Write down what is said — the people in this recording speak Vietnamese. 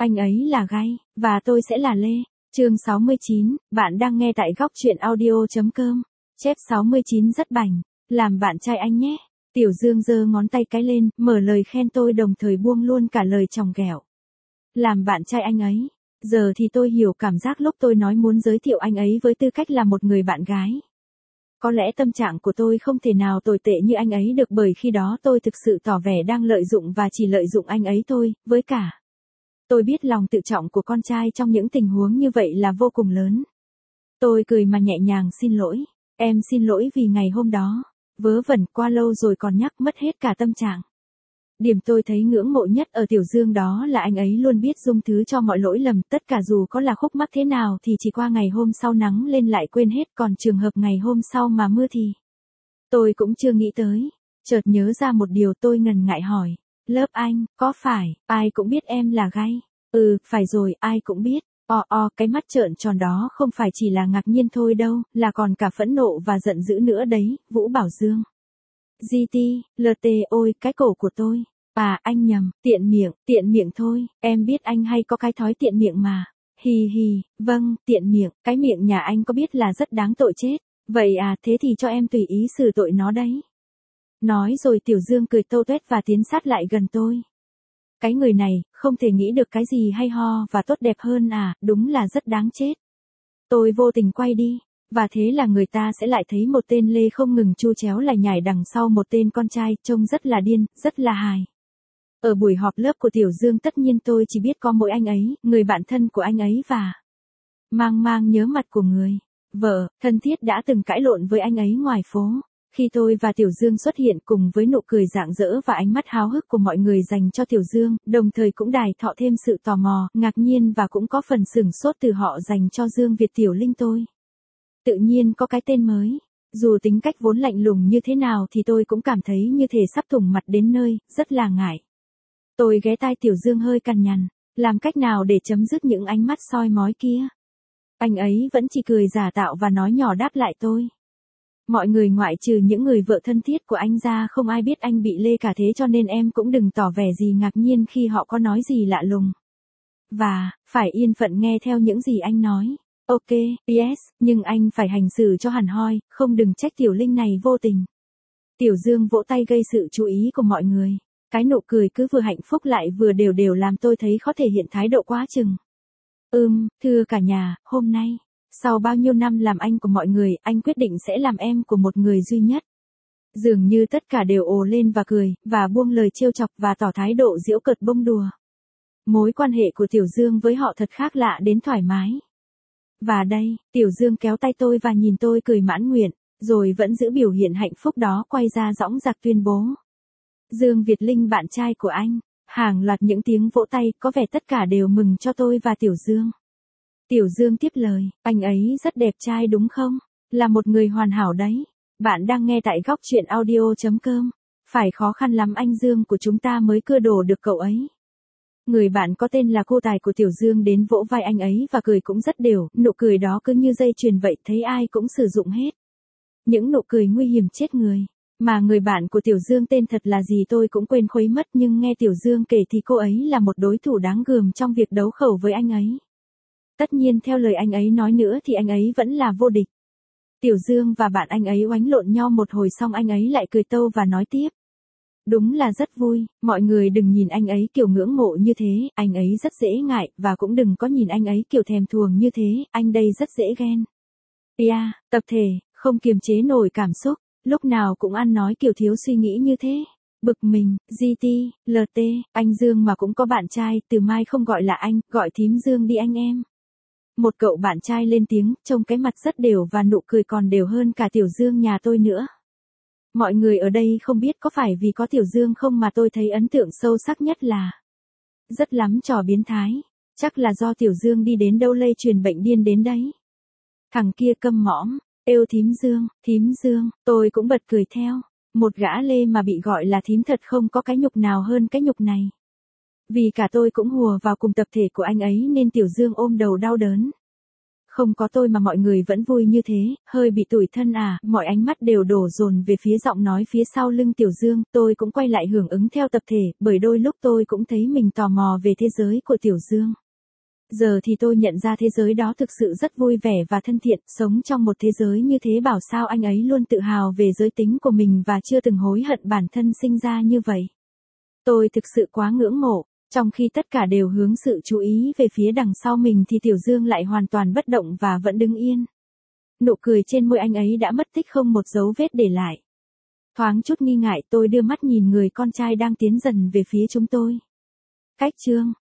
Anh ấy là Gai, và tôi sẽ là Lê. Chương 69, bạn đang nghe tại góc truyện audio.com. Chép 69 rất bảnh, làm bạn trai anh nhé. Tiểu Dương giơ ngón tay cái lên, mở lời khen tôi đồng thời buông luôn cả lời chòng ghẹo. Làm bạn trai anh ấy. Giờ thì tôi hiểu cảm giác lúc tôi nói muốn giới thiệu anh ấy với tư cách là một người bạn gái. Có lẽ tâm trạng của tôi không thể nào tồi tệ như anh ấy được bởi khi đó tôi thực sự tỏ vẻ đang lợi dụng và chỉ lợi dụng anh ấy thôi, với cả. Tôi biết lòng tự trọng của con trai trong những tình huống như vậy là vô cùng lớn. Tôi cười mà nhẹ nhàng xin lỗi. Em xin lỗi vì ngày hôm đó. Vớ vẩn qua lâu rồi còn nhắc mất hết cả tâm trạng. Điểm tôi thấy ngưỡng mộ nhất ở Tiểu Dương đó là anh ấy luôn biết dung thứ cho mọi lỗi lầm, tất cả dù có là khúc mắc thế nào thì chỉ qua ngày hôm sau nắng lên lại quên hết, còn trường hợp ngày hôm sau mà mưa thì. Tôi cũng chưa nghĩ tới. Chợt nhớ ra một điều tôi ngần ngại hỏi. Lớp anh, có phải, ai cũng biết em là Gai? Ừ, phải rồi, ai cũng biết. Cái mắt trợn tròn đó không phải chỉ là ngạc nhiên thôi đâu, là còn cả phẫn nộ và giận dữ nữa đấy, Vũ Bảo Dương. GT, LT ôi, cái cổ của tôi. À, anh nhầm, tiện miệng thôi, em biết anh hay có cái thói tiện miệng mà. Hì hì, vâng, tiện miệng, cái miệng nhà anh có biết là rất đáng tội chết. Vậy à, thế thì cho em tùy ý xử tội nó đấy. Nói rồi Tiểu Dương cười tâu tuét và tiến sát lại gần tôi. Cái người này, không thể nghĩ được cái gì hay ho và tốt đẹp hơn à, đúng là rất đáng chết. Tôi vô tình quay đi, và thế là người ta sẽ lại thấy một tên Lê không ngừng chu chéo lải nhải đằng sau một tên con trai, trông rất là điên, rất là hài. Ở buổi họp lớp của Tiểu Dương tất nhiên tôi chỉ biết có mỗi anh ấy, người bạn thân của anh ấy và mang nhớ mặt của người vợ thân thiết đã từng cãi lộn với anh ấy ngoài phố. Khi tôi và Tiểu Dương xuất hiện cùng với nụ cười rạng rỡ và ánh mắt háo hức của mọi người dành cho Tiểu Dương, đồng thời cũng đài thọ thêm sự tò mò, ngạc nhiên và cũng có phần sửng sốt từ họ dành cho Dương Việt Tiểu Linh tôi. Tự nhiên có cái tên mới. Dù tính cách vốn lạnh lùng như thế nào thì tôi cũng cảm thấy như thể sắp thủng mặt đến nơi, rất là ngại. Tôi ghé tai Tiểu Dương hơi cằn nhằn, làm cách nào để chấm dứt những ánh mắt soi mói kia. Anh ấy vẫn chỉ cười giả tạo và nói nhỏ đáp lại tôi. Mọi người ngoại trừ những người vợ thân thiết của anh ra không ai biết anh bị Lê cả, thế cho nên em cũng đừng tỏ vẻ gì ngạc nhiên khi họ có nói gì lạ lùng. Và, phải yên phận nghe theo những gì anh nói. Ok, yes, nhưng anh phải hành xử cho hẳn hoi, không đừng trách Tiểu Linh này vô tình. Tiểu Dương vỗ tay gây sự chú ý của mọi người. Cái nụ cười cứ vừa hạnh phúc lại vừa đều làm tôi thấy khó thể hiện thái độ quá chừng. Thưa cả nhà, hôm nay, sau bao nhiêu năm làm anh của mọi người, anh quyết định sẽ làm em của một người duy nhất. Dường như tất cả đều ồ lên và cười, và buông lời trêu chọc và tỏ thái độ giễu cợt bông đùa. Mối quan hệ của Tiểu Dương với họ thật khác lạ đến thoải mái. Và đây, Tiểu Dương kéo tay tôi và nhìn tôi cười mãn nguyện, rồi vẫn giữ biểu hiện hạnh phúc đó quay ra dõng dạc tuyên bố. Dương Việt Linh bạn trai của anh. Hàng loạt những tiếng vỗ tay, có vẻ tất cả đều mừng cho tôi và Tiểu Dương. Tiểu Dương tiếp lời, anh ấy rất đẹp trai đúng không? Là một người hoàn hảo đấy. Bạn đang nghe tại góc truyện audio.com. Phải khó khăn lắm anh Dương của chúng ta mới cưa đổ được cậu ấy. Người bạn có tên là cô tài của Tiểu Dương đến vỗ vai anh ấy và cười cũng rất đều, nụ cười đó cứ như dây chuyền vậy, thấy ai cũng sử dụng hết. Những nụ cười nguy hiểm chết người. Mà người bạn của Tiểu Dương tên thật là gì tôi cũng quên khuấy mất, nhưng nghe Tiểu Dương kể thì cô ấy là một đối thủ đáng gờm trong việc đấu khẩu với anh ấy. Tất nhiên theo lời anh ấy nói nữa thì anh ấy vẫn là vô địch. Tiểu Dương và bạn anh ấy oánh lộn nhau một hồi xong anh ấy lại cười tâu và nói tiếp. Đúng là rất vui, mọi người đừng nhìn anh ấy kiểu ngưỡng mộ như thế, anh ấy rất dễ ngại, và cũng đừng có nhìn anh ấy kiểu thèm thuồng như thế, anh đây rất dễ ghen. Tập thể, không kiềm chế nổi cảm xúc. Lúc nào cũng ăn nói kiểu thiếu suy nghĩ như thế. Bực mình, GT, LT, anh Dương mà cũng có bạn trai, từ mai không gọi là anh, gọi thím Dương đi anh em. Một cậu bạn trai lên tiếng, trông cái mặt rất đều và nụ cười còn đều hơn cả Tiểu Dương nhà tôi nữa. Mọi người ở đây không biết có phải vì có Tiểu Dương không mà tôi thấy ấn tượng sâu sắc nhất là rất lắm trò biến thái. Chắc là do Tiểu Dương đi đến đâu lây truyền bệnh điên đến đấy. Thằng kia câm mõm. Êu thím Dương, tôi cũng bật cười theo. Một gã Lê mà bị gọi là thím thật không có cái nhục nào hơn cái nhục này. Vì cả tôi cũng hùa vào cùng tập thể của anh ấy nên Tiểu Dương ôm đầu đau đớn. Không có tôi mà mọi người vẫn vui như thế, hơi bị tủi thân à, mọi ánh mắt đều đổ dồn về phía giọng nói phía sau lưng Tiểu Dương, tôi cũng quay lại hưởng ứng theo tập thể, bởi đôi lúc tôi cũng thấy mình tò mò về thế giới của Tiểu Dương. Giờ thì tôi nhận ra thế giới đó thực sự rất vui vẻ và thân thiện, sống trong một thế giới như thế bảo sao anh ấy luôn tự hào về giới tính của mình và chưa từng hối hận bản thân sinh ra như vậy. Tôi thực sự quá ngưỡng mộ. Trong khi tất cả đều hướng sự chú ý về phía đằng sau mình thì Tiểu Dương lại hoàn toàn bất động và vẫn đứng yên. Nụ cười trên môi anh ấy đã mất tích không một dấu vết để lại. Thoáng chút nghi ngại tôi đưa mắt nhìn người con trai đang tiến dần về phía chúng tôi. Cách Trương,